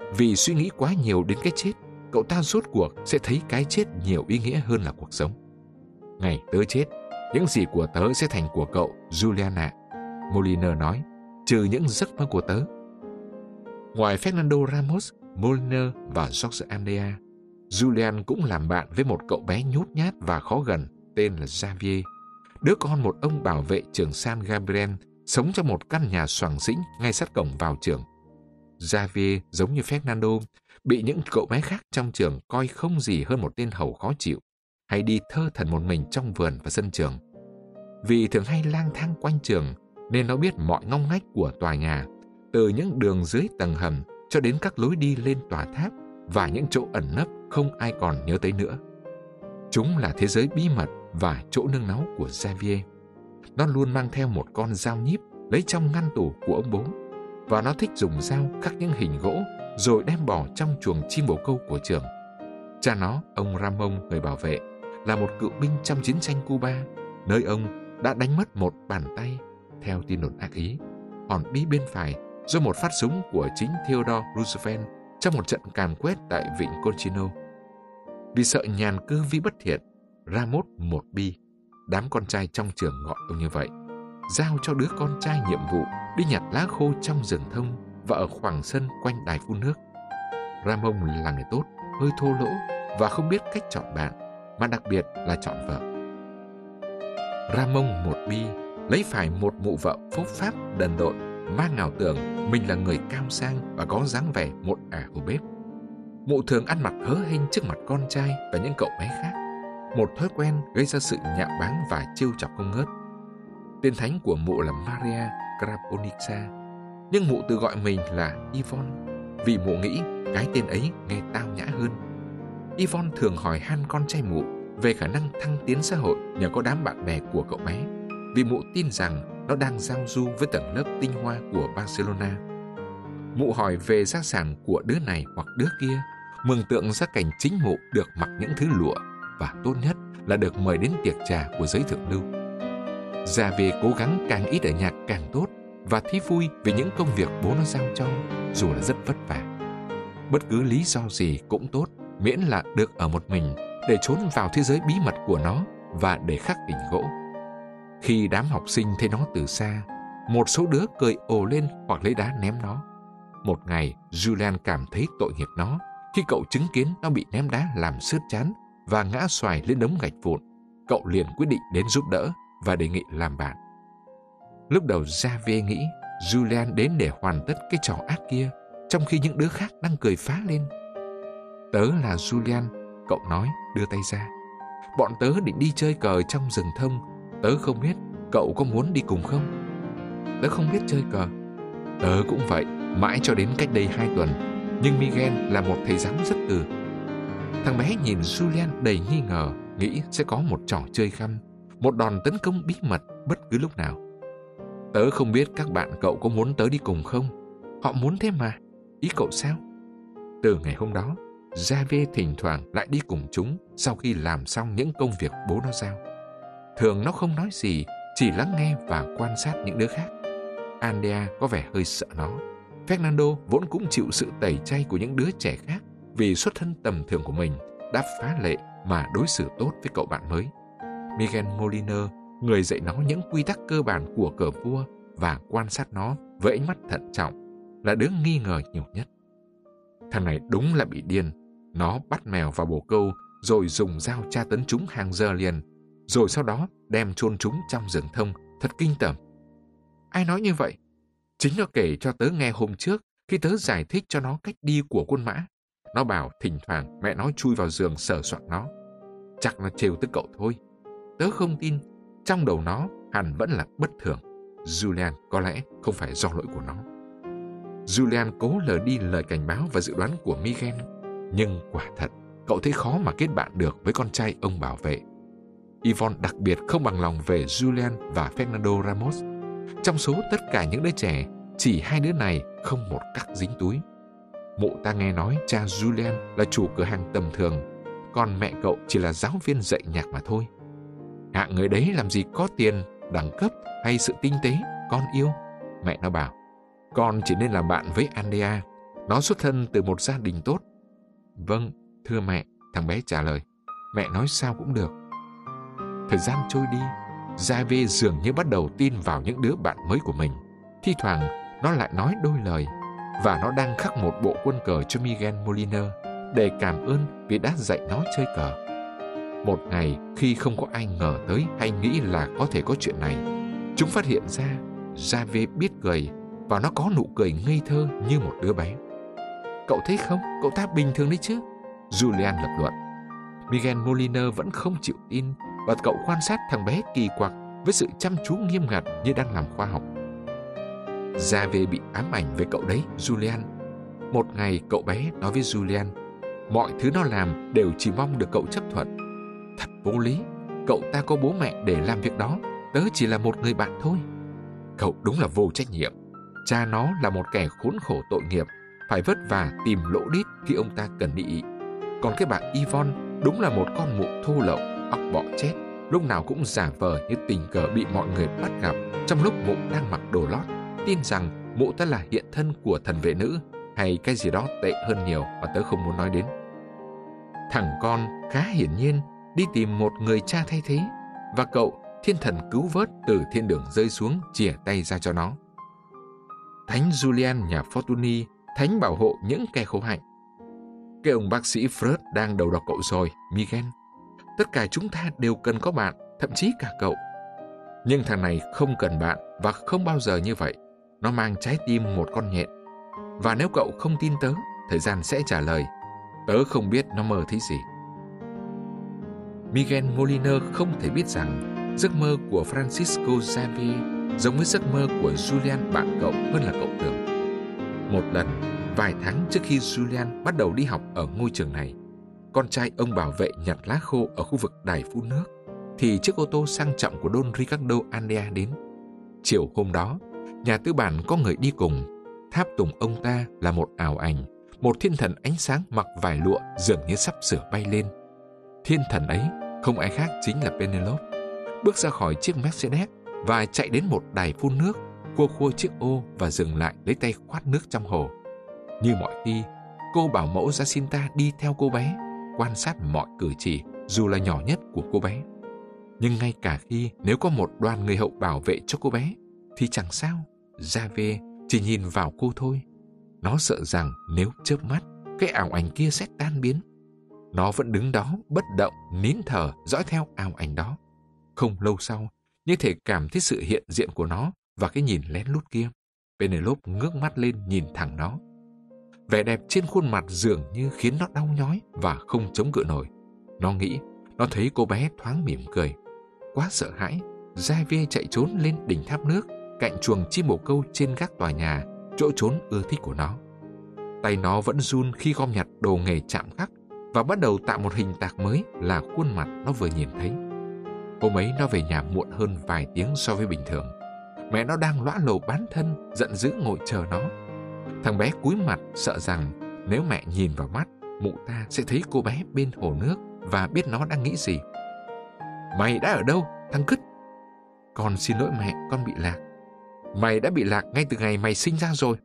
Vì suy nghĩ quá nhiều đến cái chết, cậu ta rốt cuộc sẽ thấy cái chết nhiều ý nghĩa hơn là cuộc sống. Ngày tớ chết, những gì của tớ sẽ thành của cậu, Julian ạ, Moliner nói, trừ những giấc mơ của tớ. Ngoài Fernando Ramos, Moliner và George Andea, Julian cũng làm bạn với một cậu bé nhút nhát và khó gần tên là Xavier, đứa con một ông bảo vệ trường San Gabriel, sống trong một căn nhà xoàng xĩnh ngay sát cổng vào trường. Xavier, giống như Fernando, bị những cậu bé khác trong trường coi không gì hơn một tên hầu khó chịu, hay đi thơ thẩn một mình trong vườn và sân trường. Vì thường hay lang thang quanh trường, nên nó biết mọi ngóc ngách của tòa nhà, từ những đường dưới tầng hầm cho đến các lối đi lên tòa tháp và những chỗ ẩn nấp không ai còn nhớ tới nữa. Chúng là thế giới bí mật và chỗ nương náu của Xavier. Nó luôn mang theo một con dao nhíp lấy trong ngăn tủ của ông bố, và nó thích dùng dao khắc những hình gỗ rồi đem bỏ trong chuồng chim bồ câu của trường. Cha nó, ông Ramon người bảo vệ, là một cựu binh trong chiến tranh Cuba, nơi ông đã đánh mất một bàn tay, theo tin đồn ác ý, hòn bí bên phải do một phát súng của chính Theodore Roosevelt trong một trận càn quét tại vịnh Cochino. Vì sợ nhàn cư vi bất thiện, Ramos một bi, đám con trai trong trường gọi ông như vậy, giao cho đứa con trai nhiệm vụ đi nhặt lá khô trong rừng thông và ở khoảng sân quanh đài phun nước. Ramon là người tốt, hơi thô lỗ và không biết cách chọn bạn, mà đặc biệt là chọn vợ. Ramon một bi lấy phải một mụ vợ phốp pháp đần độn, mang ảo tưởng mình là người cao sang và có dáng vẻ một ả của bếp. Mụ thường ăn mặc hớ hênh trước mặt con trai và những cậu bé khác, một thói quen gây ra sự nhạo báng và trêu chọc không ngớt. Tên thánh của mụ là Maria Graponixa, nhưng mụ tự gọi mình là Yvonne vì mụ nghĩ cái tên ấy nghe tao nhã hơn. Yvonne thường hỏi han con trai mụ về khả năng thăng tiến xã hội nhờ có đám bạn bè của cậu bé, vì mụ tin rằng nó đang giao du với tầng lớp tinh hoa của Barcelona. Mụ hỏi về gia sản của đứa này hoặc đứa kia, mường tượng ra cảnh chính mụ được mặc những thứ lụa, và tốt nhất là được mời đến tiệc trà của giới thượng lưu. Già về cố gắng càng ít ở nhà càng tốt, và thấy vui vì những công việc bố nó giao cho, dù là rất vất vả. Bất cứ lý do gì cũng tốt, miễn là được ở một mình, để trốn vào thế giới bí mật của nó và để khắc hình gỗ. Khi đám học sinh thấy nó từ xa, một số đứa cười ồ lên hoặc lấy đá ném nó. Một ngày, Julian cảm thấy tội nghiệp nó khi cậu chứng kiến nó bị ném đá làm sướt trán và ngã xoài lên đống gạch vụn. Cậu liền quyết định đến giúp đỡ và đề nghị làm bạn. Lúc đầu Xavier nghĩ Julian đến để hoàn tất cái trò ác kia, trong khi những đứa khác đang cười phá lên. Tớ là Julian, cậu nói, đưa tay ra. Bọn tớ định đi chơi cờ trong rừng thông. Tớ không biết cậu có muốn đi cùng không? Tớ không biết chơi cờ. Tớ cũng vậy, mãi cho đến cách đây 2 tuần. Nhưng Miguel là một thầy giáo rất cừ. Thằng bé nhìn Julian đầy nghi ngờ, nghĩ sẽ có một trò chơi khăm, một đòn tấn công bí mật bất cứ lúc nào. Tớ không biết các bạn cậu có muốn tớ đi cùng không? Họ muốn thế mà. Ý cậu sao? Từ ngày hôm đó, Xavier thỉnh thoảng lại đi cùng chúng sau khi làm xong những công việc bố nó giao. Thường nó không nói gì, chỉ lắng nghe và quan sát những đứa khác. Andrea có vẻ hơi sợ nó. Fernando vốn cũng chịu sự tẩy chay của những đứa trẻ khác vì xuất thân tầm thường của mình đã phá lệ mà đối xử tốt với cậu bạn mới. Miguel Moliner, người dạy nó những quy tắc cơ bản của cờ vua và quan sát nó với ánh mắt thận trọng, là đứa nghi ngờ nhiều nhất. Thằng này đúng là bị điên. Nó bắt mèo vào bồ câu rồi dùng dao tra tấn chúng hàng giờ liền, rồi sau đó đem chôn chúng trong rừng thông. Thật kinh tởm. Ai nói như vậy? Chính nó kể cho tớ nghe hôm trước khi tớ giải thích cho nó cách đi của quân mã. Nó bảo thỉnh thoảng mẹ nó chui vào giường sờ soạn nó. Chắc nó trêu tức cậu thôi. Tớ không tin. Trong đầu nó hẳn vẫn là bất thường. Julian có lẽ không phải do lỗi của nó. Julian cố lờ đi lời cảnh báo và dự đoán của Miguel. Nhưng quả thật, cậu thấy khó mà kết bạn được với con trai ông bảo vệ. Yvonne đặc biệt không bằng lòng về Julian và Fernando Ramos. Trong số tất cả những đứa trẻ, chỉ 2 đứa này không một cắc dính túi. Mụ ta nghe nói cha Julian là chủ cửa hàng tầm thường, còn mẹ cậu chỉ là giáo viên dạy nhạc mà thôi. Hạng người đấy làm gì có tiền, đẳng cấp hay sự tinh tế, con yêu. Mẹ nó bảo, con chỉ nên làm bạn với Andrea. Nó xuất thân từ một gia đình tốt. Vâng, thưa mẹ, thằng bé trả lời. Mẹ nói sao cũng được. Thời gian trôi đi, Javier dường như bắt đầu tin vào những đứa bạn mới của mình. Thi thoảng, nó lại nói đôi lời. Và nó đang khắc một bộ quân cờ cho Miguel Moliner để cảm ơn vì đã dạy nó chơi cờ. Một ngày, khi không có ai ngờ tới hay nghĩ là có thể có chuyện này, chúng phát hiện ra Javier biết cười và nó có nụ cười ngây thơ như một đứa bé. Cậu thấy không, cậu ta bình thường đấy chứ, Julian lập luận. Miguel Moliner vẫn không chịu tin và cậu quan sát thằng bé kỳ quặc với sự chăm chú nghiêm ngặt như đang làm khoa học. Javier bị ám ảnh về cậu đấy, Julian. Một ngày cậu bé nói với Julian, mọi thứ nó làm đều chỉ mong được cậu chấp thuận. Thật vô lý, cậu ta có bố mẹ để làm việc đó, tớ chỉ là một người bạn thôi. Cậu đúng là vô trách nhiệm. Cha nó là một kẻ khốn khổ tội nghiệp, phải vất vả tìm lỗ đít khi ông ta cần đi. Còn cái bà Yvonne đúng là một con mụ thô lậu, óc bọ chết, lúc nào cũng giả vờ như tình cờ bị mọi người bắt gặp trong lúc mụ đang mặc đồ lót, tin rằng mụ ta là hiện thân của thần vệ nữ hay cái gì đó tệ hơn nhiều mà tớ không muốn nói đến. Thằng con khá hiển nhiên đi tìm một người cha thay thế, và cậu, thiên thần cứu vớt từ thiên đường rơi xuống, chìa tay ra cho nó. Thánh Julian nhà Fortuny, thánh bảo hộ những kẻ khổ hạnh. Cái ông bác sĩ Freud đang đầu độc cậu rồi, Miguel. Tất cả chúng ta đều cần có bạn, thậm chí cả cậu. Nhưng thằng này không cần bạn và không bao giờ như vậy. Nó mang trái tim một con nhện. Và nếu cậu không tin tớ, thời gian sẽ trả lời. Tớ không biết nó mơ thấy gì. Miguel Moliner không thể biết rằng giấc mơ của Francisco Javier giống với giấc mơ của Julian bạn cậu hơn là cậu tưởng. Một lần, vài tháng trước khi Julian bắt đầu đi học ở ngôi trường này, con trai ông bảo vệ nhặt lá khô ở khu vực đài phun nước, thì chiếc ô tô sang trọng của Don Ricardo Andea đến. Chiều hôm đó, nhà tư bản có người đi cùng. Tháp tùng ông ta là một ảo ảnh, một thiên thần ánh sáng mặc vải lụa dường như sắp sửa bay lên. Thiên thần ấy không ai khác chính là Penelope, bước ra khỏi chiếc Mercedes và chạy đến một đài phun nước, khua chiếc ô và dừng lại lấy tay khoát nước trong hồ. Như mọi khi, cô bảo mẫu Jacinta đi theo cô bé, quan sát mọi cử chỉ dù là nhỏ nhất của cô bé. Nhưng ngay cả khi nếu có một đoàn người hậu bảo vệ cho cô bé, thì chẳng sao, Javier chỉ nhìn vào cô thôi. Nó sợ rằng nếu chớp mắt, cái ảo ảnh kia sẽ tan biến. Nó vẫn đứng đó bất động, nín thở dõi theo ảo ảnh đó. Không lâu sau, như thể cảm thấy sự hiện diện của nó và cái nhìn lén lút kia, Penelope ngước mắt lên nhìn thẳng nó. Vẻ đẹp trên khuôn mặt dường như khiến nó đau nhói và không chống cự nổi. Nó nghĩ, nó thấy cô bé thoáng mỉm cười. Quá sợ hãi, Javier chạy trốn lên đỉnh tháp nước, cạnh chuồng chim bồ câu trên gác tòa nhà, chỗ trốn ưa thích của nó. Tay nó vẫn run khi gom nhặt đồ nghề chạm khắc và bắt đầu tạo một hình tạc mới là khuôn mặt nó vừa nhìn thấy. Hôm ấy nó về nhà muộn hơn vài tiếng so với bình thường. Mẹ nó đang lõa lồ bán thân, giận dữ ngồi chờ nó. Thằng bé cúi mặt sợ rằng nếu mẹ nhìn vào mắt, mụ ta sẽ thấy cô bé bên hồ nước và biết nó đang nghĩ gì. Mày đã ở đâu, thằng cứt? Con xin lỗi mẹ, con bị lạc. Mày đã bị lạc ngay từ ngày mày sinh ra rồi.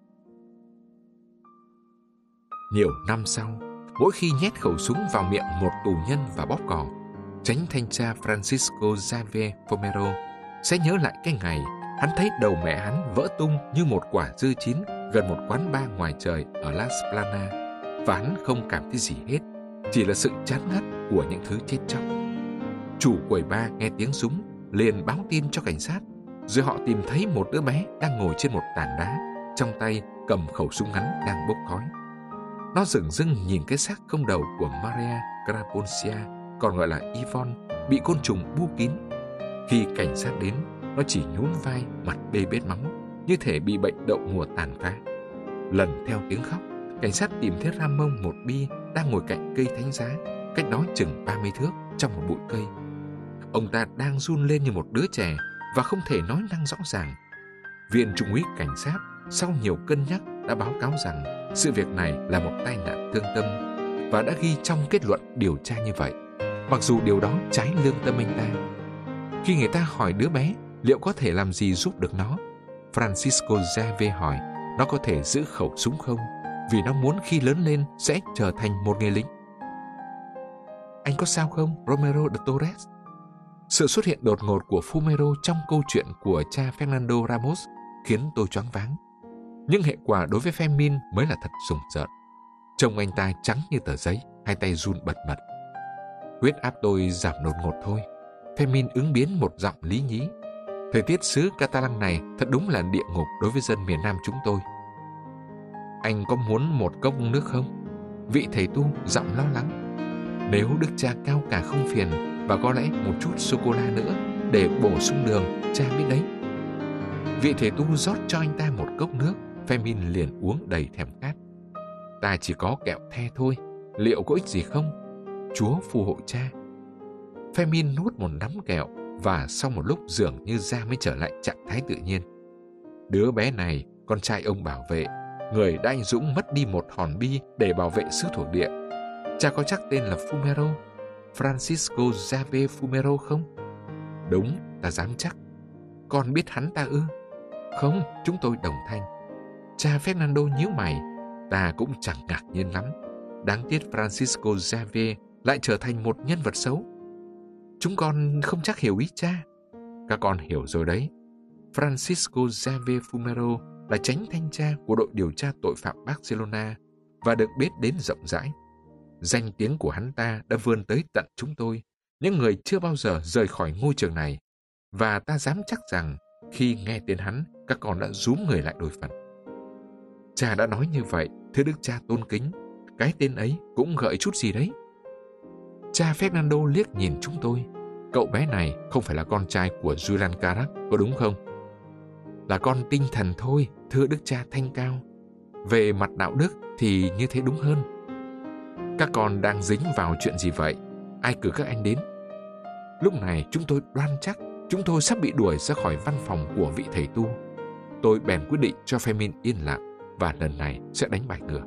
Nhiều năm sau, mỗi khi nhét khẩu súng vào miệng một tù nhân và bóp cò, chánh thanh tra Francisco Javier Fomero sẽ nhớ lại cái ngày hắn thấy đầu mẹ hắn vỡ tung như một quả dưa chín gần một quán bar ngoài trời ở Las Planas, và hắn không cảm thấy gì hết, chỉ là sự chán ngắt của những thứ chết chóc. Chủ quầy bar nghe tiếng súng liền báo tin cho cảnh sát, rồi họ tìm thấy một đứa bé đang ngồi trên một tảng đá, trong tay cầm khẩu súng ngắn đang bốc khói. Nó dửng dưng nhìn cái xác không đầu của Maria Caraponcia, còn gọi là Yvonne, bị côn trùng bu kín. Khi cảnh sát đến, nó chỉ nhún vai, mặt bê bết máu, như thể bị bệnh đậu mùa tàn phá. Lần theo tiếng khóc, cảnh sát tìm thấy Ramon một bi đang ngồi cạnh cây thánh giá, cách đó chừng 30 thước trong một bụi cây. Ông ta đang run lên như một đứa trẻ và không thể nói năng rõ ràng. Viên trung úy cảnh sát sau nhiều cân nhắc đã báo cáo rằng sự việc này là một tai nạn thương tâm và đã ghi trong kết luận điều tra như vậy, mặc dù điều đó trái lương tâm anh ta. Khi người ta hỏi đứa bé liệu có thể làm gì giúp được nó, Francisco Javier hỏi nó có thể giữ khẩu súng không, vì nó muốn khi lớn lên sẽ trở thành một người lính. Anh có sao không, Romero de Torres? Sự xuất hiện đột ngột của Fumero trong câu chuyện của cha Fernando Ramos khiến tôi choáng váng. Nhưng hệ quả đối với Fermin mới là thật rùng rợn. Trông anh ta trắng như tờ giấy, hai tay run bật bật. Huyết áp tôi giảm đột ngột thôi. Fermin ứng biến một giọng lý nhí. Thời tiết xứ Catalan này thật đúng là địa ngục đối với dân miền Nam chúng tôi. Anh có muốn một cốc nước không? Vị thầy tu giọng lo lắng. Nếu đức cha cao cả không phiền, và có lẽ một chút sô-cô-la nữa để bổ sung đường, cha biết đấy. Vị thầy tu rót cho anh ta một cốc nước. Fermin liền uống đầy thèm khát. Ta chỉ có kẹo the thôi, liệu có ích gì không? Chúa phù hộ cha. Fermin nuốt một nắm kẹo, và sau một lúc dường như da mới trở lại trạng thái tự nhiên. Đứa bé này, con trai ông bảo vệ, người đã anh dũng mất đi một hòn bi để bảo vệ xứ thổ địa. Cha có chắc tên là Fumero, Francisco Xavier Fumero không? Đúng, ta dám chắc. Con biết hắn ta ư? Không, chúng tôi đồng thanh. Cha Fernando nhíu mày. Ta cũng chẳng ngạc nhiên lắm. Đáng tiếc Francisco Xavier lại trở thành một nhân vật xấu. Chúng con không chắc hiểu ý cha. Các con hiểu rồi đấy. Francisco Xavier Fumero là chánh thanh tra của đội điều tra tội phạm Barcelona và được biết đến rộng rãi. Danh tiếng của hắn ta đã vươn tới tận chúng tôi, những người chưa bao giờ rời khỏi ngôi trường này. Và ta dám chắc rằng khi nghe tên hắn, các con đã rúm người lại đôi phần. Cha đã nói như vậy, thưa đức cha tôn kính. Cái tên ấy cũng gợi chút gì đấy. Cha Fernando liếc nhìn chúng tôi. Cậu bé này không phải là con trai của Julian Carac, có đúng không? Là con tinh thần thôi, thưa đức cha thanh cao. Về mặt đạo đức thì như thế đúng hơn. Các con đang dính vào chuyện gì vậy? Ai cử các anh đến? Lúc này chúng tôi đoan chắc chúng tôi sắp bị đuổi ra khỏi văn phòng của vị thầy tu. Tôi bèn quyết định cho Fermin yên lặng và lần này sẽ đánh bài ngửa.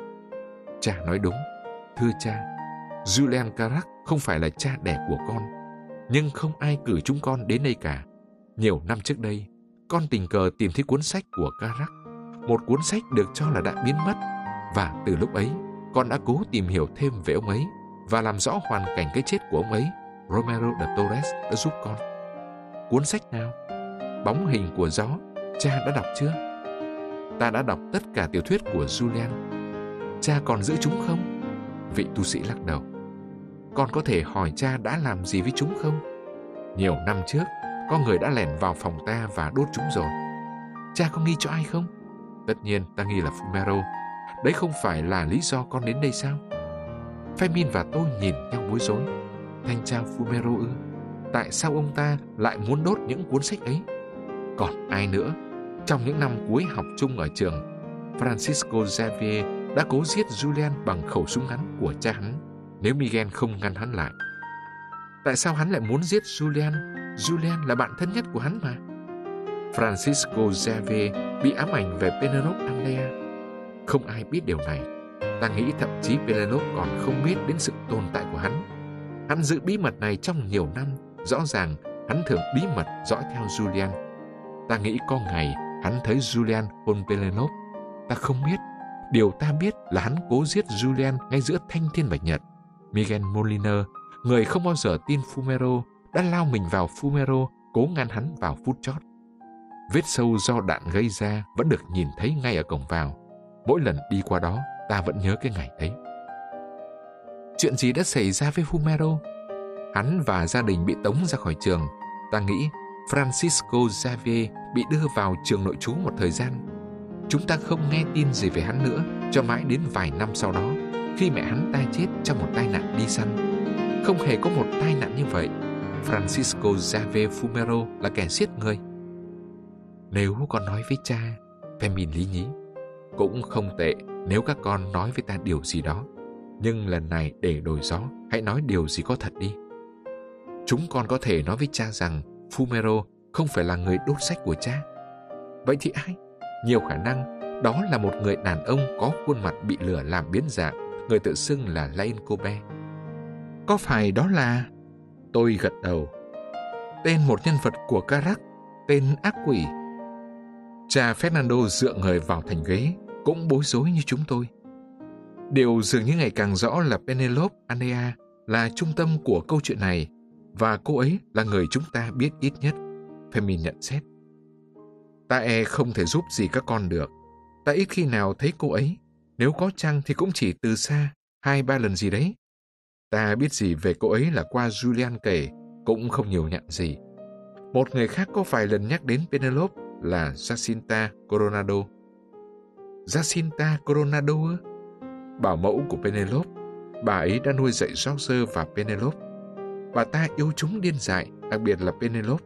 Cha nói đúng, thưa cha. Julian Carac không phải là cha đẻ của con, nhưng không ai cử chúng con đến đây cả. Nhiều năm trước đây, con tình cờ tìm thấy cuốn sách của Carac, một cuốn sách được cho là đã biến mất, và từ lúc ấy, con đã cố tìm hiểu thêm về ông ấy và làm rõ hoàn cảnh cái chết của ông ấy. Romero de Torres đã giúp con. Cuốn sách nào? Bóng hình của gió. Cha đã đọc chưa? Ta đã đọc tất cả tiểu thuyết của Julian. Cha còn giữ chúng không? Vị tu sĩ lắc đầu. Con có thể hỏi cha đã làm gì với chúng không? Nhiều năm trước, có người đã lẻn vào phòng ta và đốt chúng rồi. Cha có nghi cho ai không? Tất nhiên ta nghi là Fumero. Đấy không phải là lý do con đến đây sao? Fermin và tôi nhìn nhau bối rối. Thanh tra Fumero ư? Tại sao ông ta lại muốn đốt những cuốn sách ấy? Còn ai nữa? Trong những năm cuối học chung ở trường, Francisco Xavier đã cố giết Julian bằng khẩu súng ngắn của cha hắn, nếu Miguel không ngăn hắn lại. Tại sao hắn lại muốn giết Julian? Julian là bạn thân nhất của hắn mà. Francisco Xavier bị ám ảnh về Penelope Andrea. Không ai biết điều này. Ta nghĩ thậm chí Penelope còn không biết đến sự tồn tại của hắn. Hắn giữ bí mật này trong nhiều năm. Rõ ràng hắn thường bí mật dõi theo Julian. Ta nghĩ có ngày hắn thấy Julian hôn Penelope. Ta không biết. Điều ta biết là hắn cố giết Julian ngay giữa thanh thiên bạch nhật. Miguel Moliner, người không bao giờ tin Fumero, đã lao mình vào Fumero, cố ngăn hắn vào phút chót. Vết sâu do đạn gây ra vẫn được nhìn thấy ngay ở cổng vào. Mỗi lần đi qua đó, ta vẫn nhớ cái ngày ấy. Chuyện gì đã xảy ra với Fumero? Hắn và gia đình bị tống ra khỏi trường. Ta nghĩ Francisco Xavier bị đưa vào trường nội trú một thời gian. Chúng ta không nghe tin gì về hắn nữa cho mãi đến vài năm sau đó, khi mẹ hắn ta chết trong một tai nạn đi săn. Không hề có một tai nạn như vậy. Francisco Xavier Fumero là kẻ giết người. Nếu con nói với cha, Fermin lý nhí, cũng không tệ nếu các con nói với ta điều gì đó. Nhưng lần này để đổi gió, hãy nói điều gì có thật đi. Chúng con có thể nói với cha rằng Fumero không phải là người đốt sách của cha. Vậy thì ai? Nhiều khả năng đó là một người đàn ông có khuôn mặt bị lửa làm biến dạng, người tự xưng là Lain Kobe. Có phải đó là... Tôi gật đầu. Tên một nhân vật của Carac, tên ác quỷ. Cha Fernando dựa người vào thành ghế. cũng bối rối như chúng tôi. Điều dường như ngày càng rõ là Penelope Andrea là trung tâm của câu chuyện này, và cô ấy là người chúng ta biết ít nhất, Fermin nhận xét. Ta không thể giúp gì các con được. Ta ít khi nào thấy cô ấy, nếu có chăng thì cũng chỉ từ xa, 2-3 lần gì đấy. Ta biết gì về cô ấy là qua Julian kể, cũng không nhiều nhận gì. Một người khác có vài lần nhắc đến Penelope là Jacinta Coronado. Jacinta Coronado ư? Bảo mẫu của Penelope, bà ấy đã nuôi dạy George và Penelope. Bà ta yêu chúng điên dại, đặc biệt là Penelope.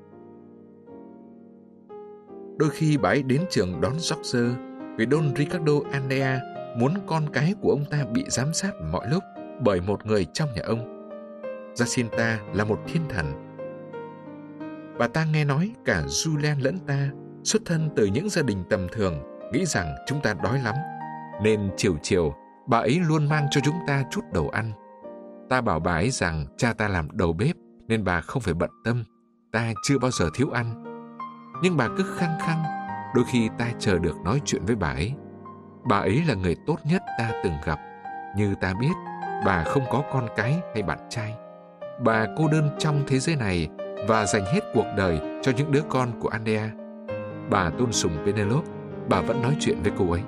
Đôi khi bà ấy đến trường đón George vì Don Ricardo Andrea muốn con cái của ông ta bị giám sát mọi lúc bởi một người trong nhà ông. Jacinta là một thiên thần. Bà ta nghe nói cả Julian lẫn ta xuất thân từ những gia đình tầm thường, nghĩ rằng chúng ta đói lắm, nên chiều chiều bà ấy luôn mang cho chúng ta chút đồ ăn. Ta bảo bà ấy rằng cha ta làm đầu bếp nên bà không phải bận tâm, ta chưa bao giờ thiếu ăn. Nhưng bà cứ khăng khăng, đôi khi ta chờ được nói chuyện với bà ấy. Bà ấy là người tốt nhất ta từng gặp. Như ta biết, bà không có con cái hay bạn trai. Bà cô đơn trong thế giới này và dành hết cuộc đời cho những đứa con của Andrea. Bà tôn sùng Penelope, bà vẫn nói chuyện với cô ấy.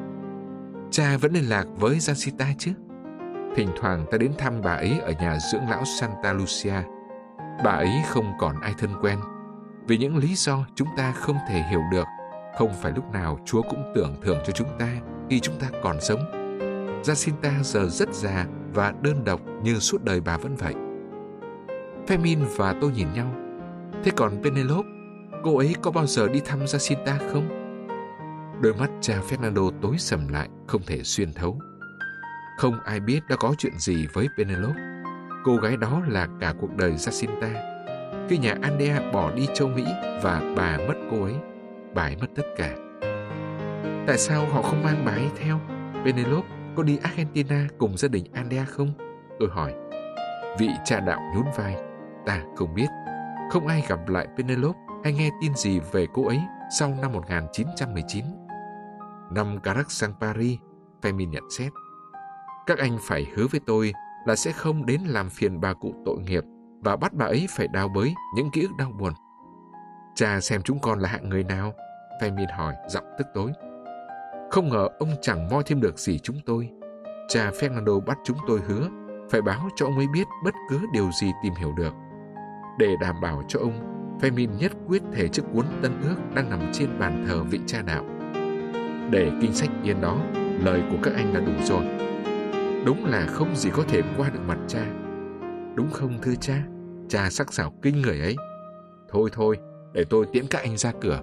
Cha vẫn liên lạc với Jacinta chứ? Thỉnh thoảng ta đến thăm bà ấy ở nhà dưỡng lão Santa Lucia. Bà ấy không còn ai thân quen. Vì những lý do chúng ta không thể hiểu được, không phải lúc nào Chúa cũng tưởng thưởng cho chúng ta khi chúng ta còn sống. Jacinta giờ rất già và đơn độc như suốt đời bà vẫn vậy. Fermin và tôi nhìn nhau. Thế còn Penelope, cô ấy có bao giờ đi thăm Jacinta không? Đôi mắt cha Fernando tối sầm lại, không thể xuyên thấu. Không ai biết đã có chuyện gì với Penelope. Cô gái đó là cả cuộc đời Jacinta. Khi nhà Andrea bỏ đi châu Mỹ và bà mất cô ấy, bà ấy mất tất cả. Tại sao họ không mang bà ấy theo? Penelope có đi Argentina cùng gia đình Andrea không? Tôi hỏi. Vị cha đạo nhún vai. Ta không biết. Không ai gặp lại Penelope hay nghe tin gì về cô ấy sau năm 1919. Năm Carac sang Paris, Fermin nhận xét. Các anh phải hứa với tôi là sẽ không đến làm phiền bà cụ tội nghiệp và bắt bà ấy phải đào bới những ký ức đau buồn. Cha xem chúng con là hạng người nào? Fermin hỏi, giọng tức tối. Không ngờ ông chẳng moi thêm được gì chúng tôi. Cha Fernando bắt chúng tôi hứa phải báo cho ông ấy biết bất cứ điều gì tìm hiểu được. Để đảm bảo cho ông, Fermin nhất quyết thể chiếc cuốn Tân Ước đang nằm trên bàn thờ vị cha đạo. Để kinh sách yên đó, lời của các anh là đủ rồi. Đúng là không gì có thể qua được mặt cha. Đúng không thưa cha? Cha sắc sảo kinh người ấy. Thôi, để tôi tiễn các anh ra cửa.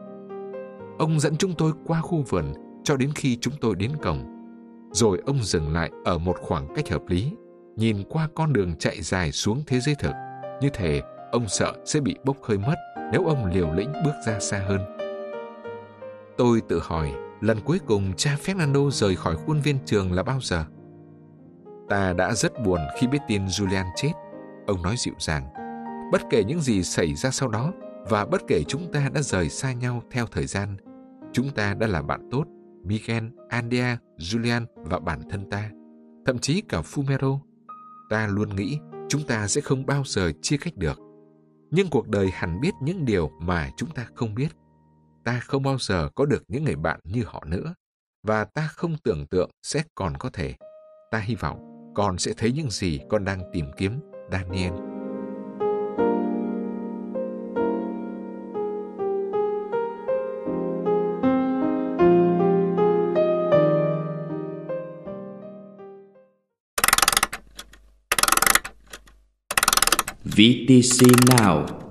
Ông dẫn chúng tôi qua khu vườn cho đến khi chúng tôi đến cổng. Rồi ông dừng lại ở một khoảng cách hợp lý, nhìn qua con đường chạy dài xuống thế giới thực. Như thể ông sợ sẽ bị bốc hơi mất nếu ông liều lĩnh bước ra xa hơn. Tôi tự hỏi, lần cuối cùng cha Fernando rời khỏi khuôn viên trường là bao giờ? Ta đã rất buồn khi biết tin Julian chết, ông nói dịu dàng. Bất kể những gì xảy ra sau đó, và bất kể chúng ta đã rời xa nhau theo thời gian, chúng ta đã là bạn tốt, Miguel, Andrea, Julian và bản thân ta, thậm chí cả Fumero. Ta luôn nghĩ chúng ta sẽ không bao giờ chia cách được. Nhưng cuộc đời hẳn biết những điều mà chúng ta không biết. Ta không bao giờ có được những người bạn như họ nữa, và ta không tưởng tượng sẽ còn có thể. Ta hy vọng con sẽ thấy những gì con đang tìm kiếm, Daniel. VTC Now